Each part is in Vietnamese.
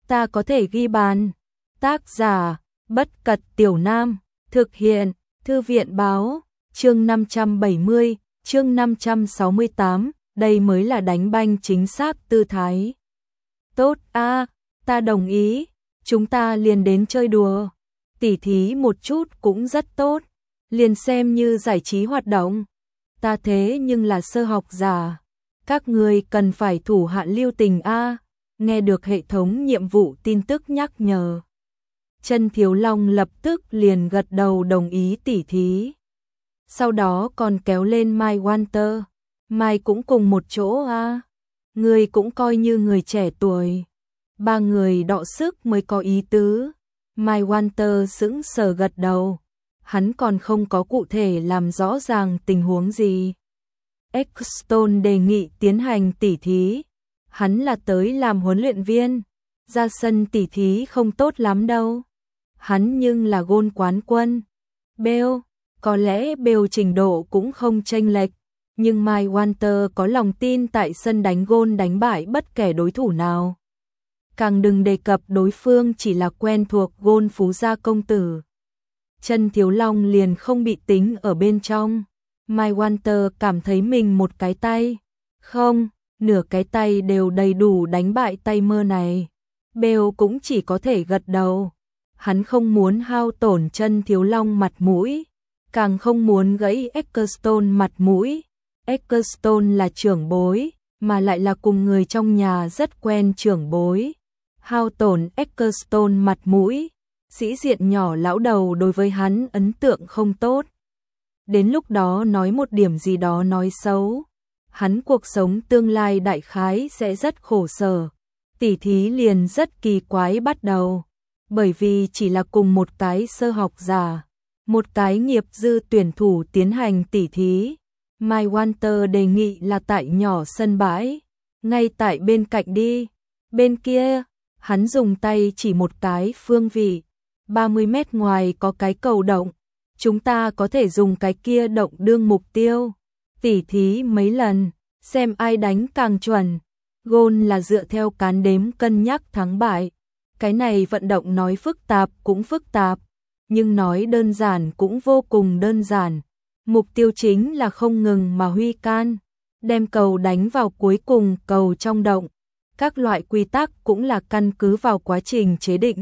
ta có thể ghi bàn. Tác giả, Bất Cật Tiểu Nam, thực hiện, Thư viện báo, chương 570, chương 568, đây mới là đánh banh chính xác tư thái. Tốt a, ta đồng ý, chúng ta liền đến chơi đùa, tỉ thí một chút cũng rất tốt, liền xem như giải trí hoạt động. Ta thế nhưng là sơ học giả, các người cần phải thủ hạ lưu tình a. Nghe được hệ thống nhiệm vụ tin tức nhắc nhở, Chân Thiếu Long lập tức liền gật đầu đồng ý tỉ thí. Sau đó còn kéo lên Mai Walter. Mai cũng cùng một chỗ a. Người cũng coi như người trẻ tuổi. Ba người đọ sức mới có ý tứ. Mai Walter sững sờ gật đầu. Hắn còn không có cụ thể làm rõ ràng tình huống gì. Eccleston đề nghị tiến hành tỉ thí. Hắn là tới làm huấn luyện viên. Ra sân tỉ thí không tốt lắm đâu. Hắn nhưng là gôn quán quân. Bale, có lẽ Bale trình độ cũng không chênh lệch, nhưng Mai Walter có lòng tin tại sân đánh gôn đánh bại bất kể đối thủ nào. Càng đừng đề cập đối phương chỉ là quen thuộc gôn phú gia công tử. Chân Thiếu Long liền không bị tính ở bên trong. Mai Walter cảm thấy mình một cái tay, không, nửa cái tay đều đầy đủ đánh bại tay mơ này. Bale cũng chỉ có thể gật đầu. Hắn không muốn hao tổn Chân Thiếu Long mặt mũi, càng không muốn gãy Eccleston mặt mũi. Eccleston là trưởng bối, mà lại là cùng người trong nhà rất quen trưởng bối. Hao tổn Eccleston mặt mũi, sĩ diện nhỏ lão đầu đối với hắn ấn tượng không tốt. Đến lúc đó nói một điểm gì đó nói xấu, hắn cuộc sống tương lai đại khái sẽ rất khổ sở. Tỉ thí liền rất kỳ quái bắt đầu, bởi vì chỉ là cùng một cái sơ học giả, một cái nghiệp dư tuyển thủ tiến hành tỉ thí. Mai Walter đề nghị là tại nhỏ sân bãi, ngay tại bên cạnh đi. Bên kia, hắn dùng tay chỉ một cái phương vị, 30 mét ngoài có cái cầu động, chúng ta có thể dùng cái kia động đương mục tiêu. Tỉ thí mấy lần, xem ai đánh càng chuẩn. Gôn là dựa theo cán đếm cân nhắc thắng bại. Cái này vận động nói phức tạp cũng phức tạp, nhưng nói đơn giản cũng vô cùng đơn giản. Mục tiêu chính là không ngừng mà huy can, đem cầu đánh vào cuối cùng cầu trong động. Các loại quy tắc cũng là căn cứ vào quá trình chế định.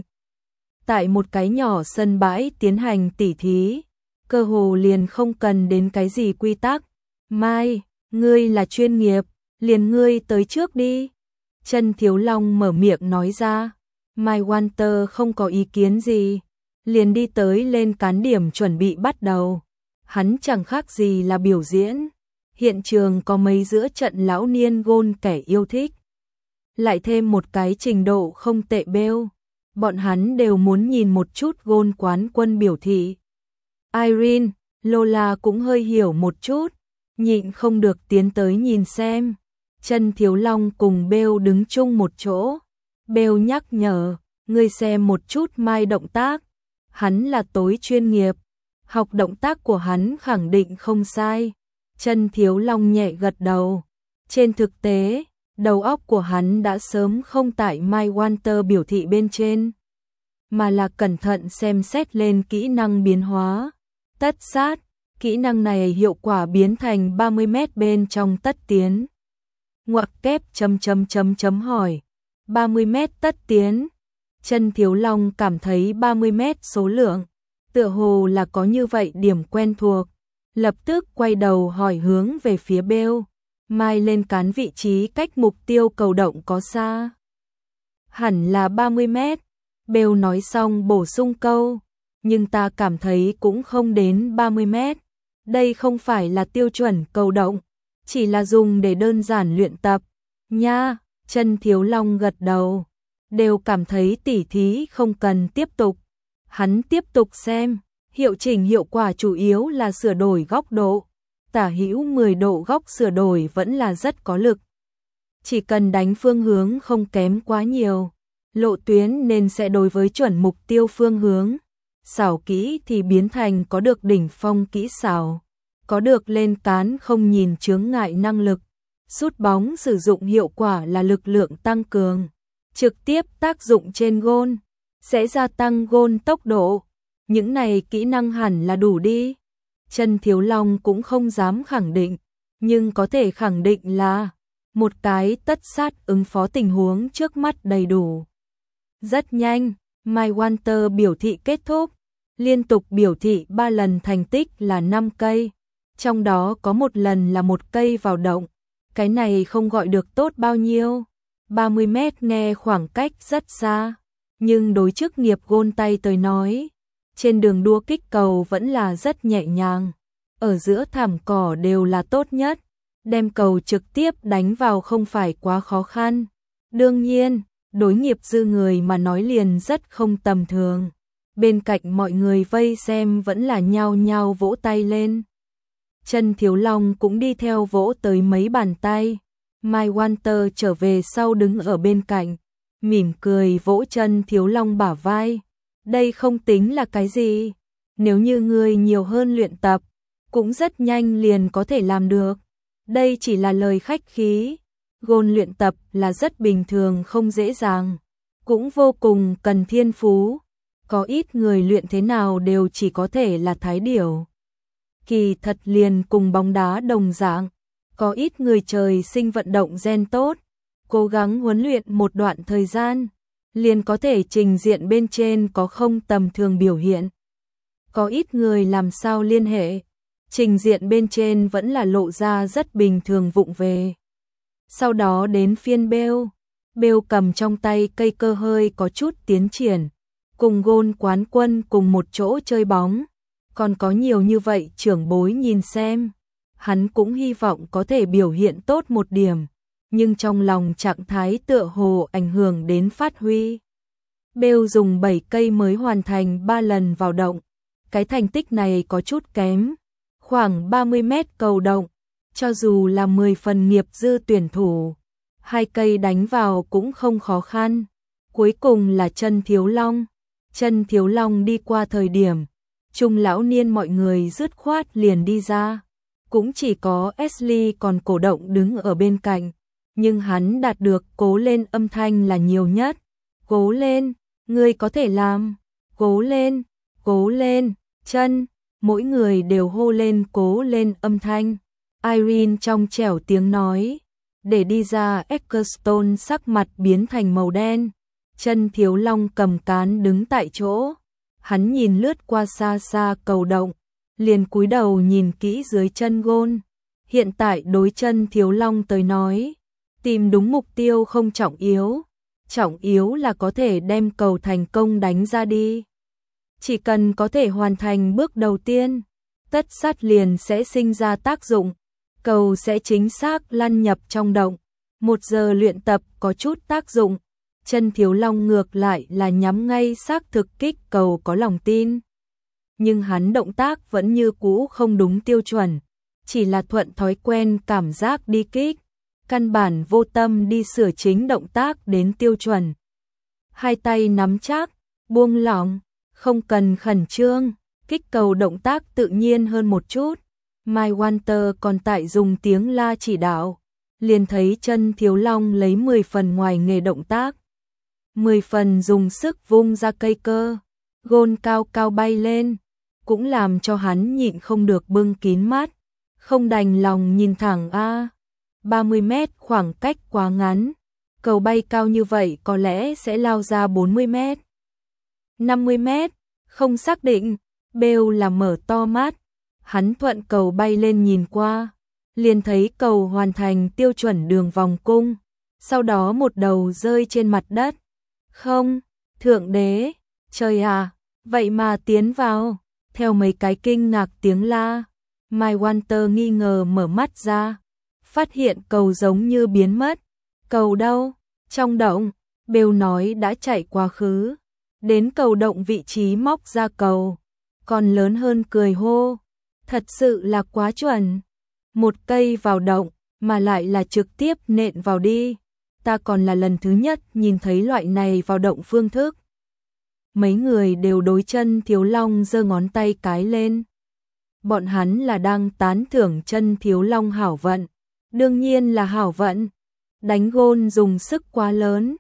Tại một cái nhỏ sân bãi tiến hành tỉ thí, cơ hồ liền không cần đến cái gì quy tắc. Mai, ngươi là chuyên nghiệp, liền ngươi tới trước đi. Chân Thiếu Long mở miệng nói ra. Mai Walter không có ý kiến gì, liền đi tới lên cán điểm chuẩn bị bắt đầu. Hắn chẳng khác gì là biểu diễn. Hiện trường có mấy giữa trận lão niên gôn kẻ yêu thích, lại thêm một cái trình độ không tệ Bale. Bọn hắn đều muốn nhìn một chút gôn quán quân biểu thị. Irene, Lola cũng hơi hiểu một chút, nhịn không được tiến tới nhìn xem. Chân Thiếu Long cùng Bale đứng chung một chỗ. Bale nhắc nhở, ngươi xem một chút Mai động tác. Hắn là tối chuyên nghiệp, học động tác của hắn khẳng định không sai. Chân Thiếu Long nhẹ gật đầu. Trên thực tế, đầu óc của hắn đã sớm không tại Mai Walter biểu thị bên trên, mà là cẩn thận xem xét lên kỹ năng biến hóa. Tất sát, kỹ năng này hiệu quả biến thành 30 mét bên trong tất tiến. Ngoặc kép hỏi. 30 mét tất tiến. Chân Thiếu Long cảm thấy 30 mét số lượng, tựa hồ là có như vậy điểm quen thuộc. Lập tức quay đầu hỏi hướng về phía Bale. Mai lên cán vị trí cách mục tiêu cầu động có xa? Hẳn là 30 mét. Bale nói xong bổ sung câu. Nhưng ta cảm thấy cũng không đến 30 mét. Đây không phải là tiêu chuẩn cầu động, chỉ là dùng để đơn giản luyện tập. Nha, Chân Thiếu Long gật đầu. Đều cảm thấy tỉ thí không cần tiếp tục. Hắn tiếp tục xem. Hiệu chỉnh hiệu quả chủ yếu là sửa đổi góc độ. Tả hữu 10 độ góc sửa đổi vẫn là rất có lực. Chỉ cần đánh phương hướng không kém quá nhiều, lộ tuyến nên sẽ đối với chuẩn mục tiêu phương hướng. Xảo kỹ thì biến thành có được đỉnh phong kỹ xảo, có được lên cán không nhìn chướng ngại năng lực. Sút bóng sử dụng hiệu quả là lực lượng tăng cường. trực tiếp tác dụng trên gôn, sẽ gia tăng gôn tốc độ. Những này kỹ năng hẳn là đủ đi. Chân Thiếu Long cũng không dám khẳng định, nhưng có thể khẳng định là một cái tất sát ứng phó tình huống trước mắt đầy đủ. Rất nhanh, My Wanter biểu thị kết thúc, liên tục biểu thị 3 lần thành tích là 5 cây, trong đó có một lần là 1 cây vào động. Cái này không gọi được tốt bao nhiêu, 30 mét nghe khoảng cách rất xa, nhưng đối chức nghiệp gôn tay tới nói, trên đường đua kích cầu vẫn là rất nhẹ nhàng, ở giữa thảm cỏ đều là tốt nhất, đem cầu trực tiếp đánh vào không phải quá khó khăn. Đương nhiên, đối nghiệp dư người mà nói liền rất không tầm thường. Bên cạnh mọi người vây xem vẫn là nhao nhao vỗ tay lên. Chân Thiếu Long cũng đi theo vỗ tới mấy bàn tay. My Wanter trở về sau đứng ở bên cạnh, mỉm cười vỗ Chân Thiếu Long bả vai. Đây không tính là cái gì, nếu như người nhiều hơn luyện tập, cũng rất nhanh liền có thể làm được. Đây chỉ là lời khách khí, gôn luyện tập là rất bình thường không dễ dàng, cũng vô cùng cần thiên phú. Có ít người luyện thế nào đều chỉ có thể là thái điểu. Kỳ thật liền cùng bóng đá đồng dạng, có ít người trời sinh vận động gen tốt, cố gắng huấn luyện một đoạn thời gian, liền có thể trình diện bên trên có không tầm thường biểu hiện. Có ít người làm sao liên hệ, trình diện bên trên vẫn là lộ ra rất bình thường vụng về. Sau đó đến phiên Bale cầm trong tay cây cơ hơi có chút tiến triển, cùng gôn quán quân cùng một chỗ chơi bóng, còn có nhiều như vậy trưởng bối nhìn xem. Hắn cũng hy vọng có thể biểu hiện tốt một điểm, nhưng trong lòng trạng thái tựa hồ ảnh hưởng đến phát huy. Bale dùng 7 cây mới hoàn thành 3 lần vào động, cái thành tích này có chút kém, khoảng 30 mét cầu động, cho dù là 10 phần nghiệp dư tuyển thủ, 2 cây đánh vào cũng không khó khăn. Cuối cùng là Chân Thiếu Long. Chân Thiếu Long đi qua thời điểm, trung lão niên mọi người dứt khoát liền đi ra. Cũng chỉ có Ashley còn cổ động đứng ở bên cạnh, nhưng hắn đạt được cố lên âm thanh là nhiều nhất. Cố lên, ngươi có thể làm, cố lên, Chân, mỗi người đều hô lên cố lên âm thanh. Irene trong trẻo tiếng nói, để đi ra Ecclestone sắc mặt biến thành màu đen. Chân Thiếu Long cầm cán đứng tại chỗ, hắn nhìn lướt qua xa xa cầu động, liền cúi đầu nhìn kỹ dưới chân gôn. Hiện tại đối Chân Thiếu Long tới nói, tìm đúng mục tiêu không trọng yếu là có thể đem cầu thành công đánh ra đi. Chỉ cần có thể hoàn thành bước đầu tiên, tất sát liền sẽ sinh ra tác dụng, cầu sẽ chính xác lăn nhập trong động. 1 giờ luyện tập có chút tác dụng, Chân Thiếu Long ngược lại là nhắm ngay xác thực kích cầu có lòng tin. Nhưng hắn động tác vẫn như cũ không đúng tiêu chuẩn, chỉ là thuận thói quen cảm giác đi kích, căn bản vô tâm đi sửa chính động tác đến tiêu chuẩn. 2 tay nắm chắc, buông lỏng, không cần khẩn trương, kích cầu động tác tự nhiên hơn một chút. My Wanter còn tại dùng tiếng la chỉ đạo, liền thấy Chân Thiếu Long lấy 10 phần ngoài nghề động tác, 10 phần dùng sức vung ra cây cơ, gôn cao cao bay lên, cũng làm cho hắn nhịn không được bưng kín mắt, không đành lòng nhìn thẳng 30 mét khoảng cách quá ngắn, cầu bay cao như vậy có lẽ sẽ lao ra 40 mét, 50 mét, không xác định. Bale là mở to mắt, hắn thuận cầu bay lên nhìn qua, liền thấy cầu hoàn thành tiêu chuẩn đường vòng cung, sau đó một đầu rơi trên mặt đất. Không, thượng đế, trời à, vậy mà tiến vào. Theo mấy cái kinh ngạc tiếng la, My Wanter nghi ngờ mở mắt ra, phát hiện cầu giống như biến mất. Cầu đâu? Trong động. Bale nói đã chạy quá khứ, đến cầu động vị trí móc ra cầu, còn lớn hơn cười hô, thật sự là quá chuẩn. 1 cây vào động, mà lại là trực tiếp nện vào đi. Ta còn là lần thứ nhất nhìn thấy loại này vào động phương thức. Mấy người đều đối Chân Thiếu Long giơ ngón tay cái lên. Bọn hắn là đang tán thưởng Chân Thiếu Long hảo vận. Đương nhiên là hảo vận. Đánh gôn dùng sức quá lớn,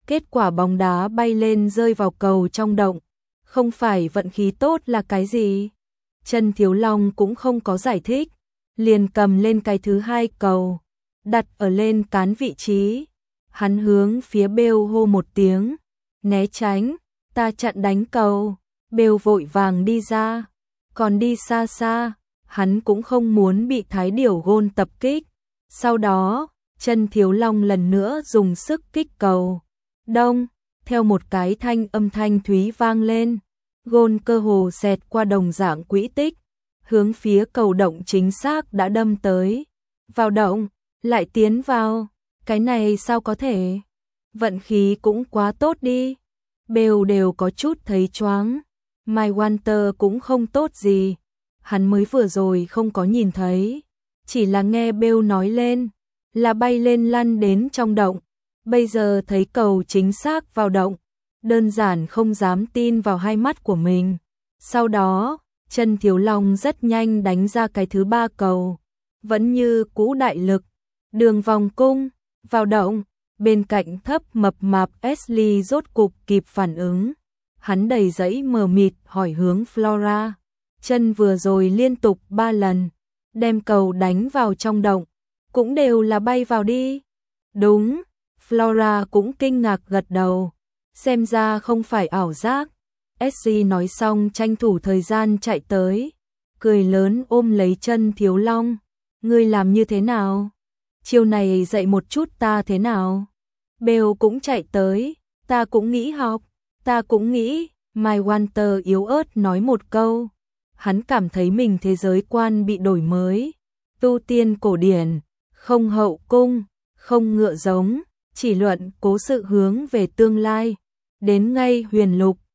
kết quả bóng đá bay lên rơi vào cầu trong động. Không phải vận khí tốt là cái gì? Chân Thiếu Long cũng không có giải thích, liền cầm lên cái thứ hai cầu, đặt ở lên cán vị trí. Hắn hướng phía Bêu hô một tiếng, né tránh, ta chặn đánh cầu. Bêu vội vàng đi ra, còn đi xa xa, hắn cũng không muốn bị Thái Điểu Gôn tập kích. Sau đó, Chân Thiếu Long lần nữa dùng sức kích cầu. Đông, theo một cái âm thanh thúy vang lên, gôn cơ hồ xẹt qua đồng dạng quỹ tích, hướng phía cầu động chính xác đã đâm tới. Vào động, lại tiến vào, cái này sao có thể? Vận khí cũng quá tốt đi. Bêu đều có chút thấy choáng. Mai Walter cũng không tốt gì. Hắn mới vừa rồi không có nhìn thấy, chỉ là nghe Bêu nói lên, là bay lên lăn đến trong động. Bây giờ thấy cầu chính xác vào động, đơn giản không dám tin vào hai mắt của mình. Sau đó, Chân Thiếu Long rất nhanh đánh ra cái thứ ba cầu, vẫn như cũ đại lực, đường vòng cung, vào động. Bên cạnh thấp mập mạp Ashley rốt cục kịp phản ứng. Hắn đầy dẫy mờ mịt hỏi hướng Flora. Chân vừa rồi liên tục 3 lần, đem cầu đánh vào trong động, cũng đều là bay vào đi. Đúng, Flora cũng kinh ngạc gật đầu. Xem ra không phải ảo giác. Ashley nói xong tranh thủ thời gian chạy tới, cười lớn ôm lấy Chân Thiếu Long. Ngươi làm như thế nào? Chiều này dạy một chút ta thế nào? Bêu cũng chạy tới, ta cũng nghĩ học, ta cũng nghĩ. Mai Walter yếu ớt nói một câu. Hắn cảm thấy mình thế giới quan bị đổi mới. Tu tiên cổ điển, không hậu cung, không ngựa giống, chỉ luận cố sự hướng về tương lai. Đến ngay huyền lục,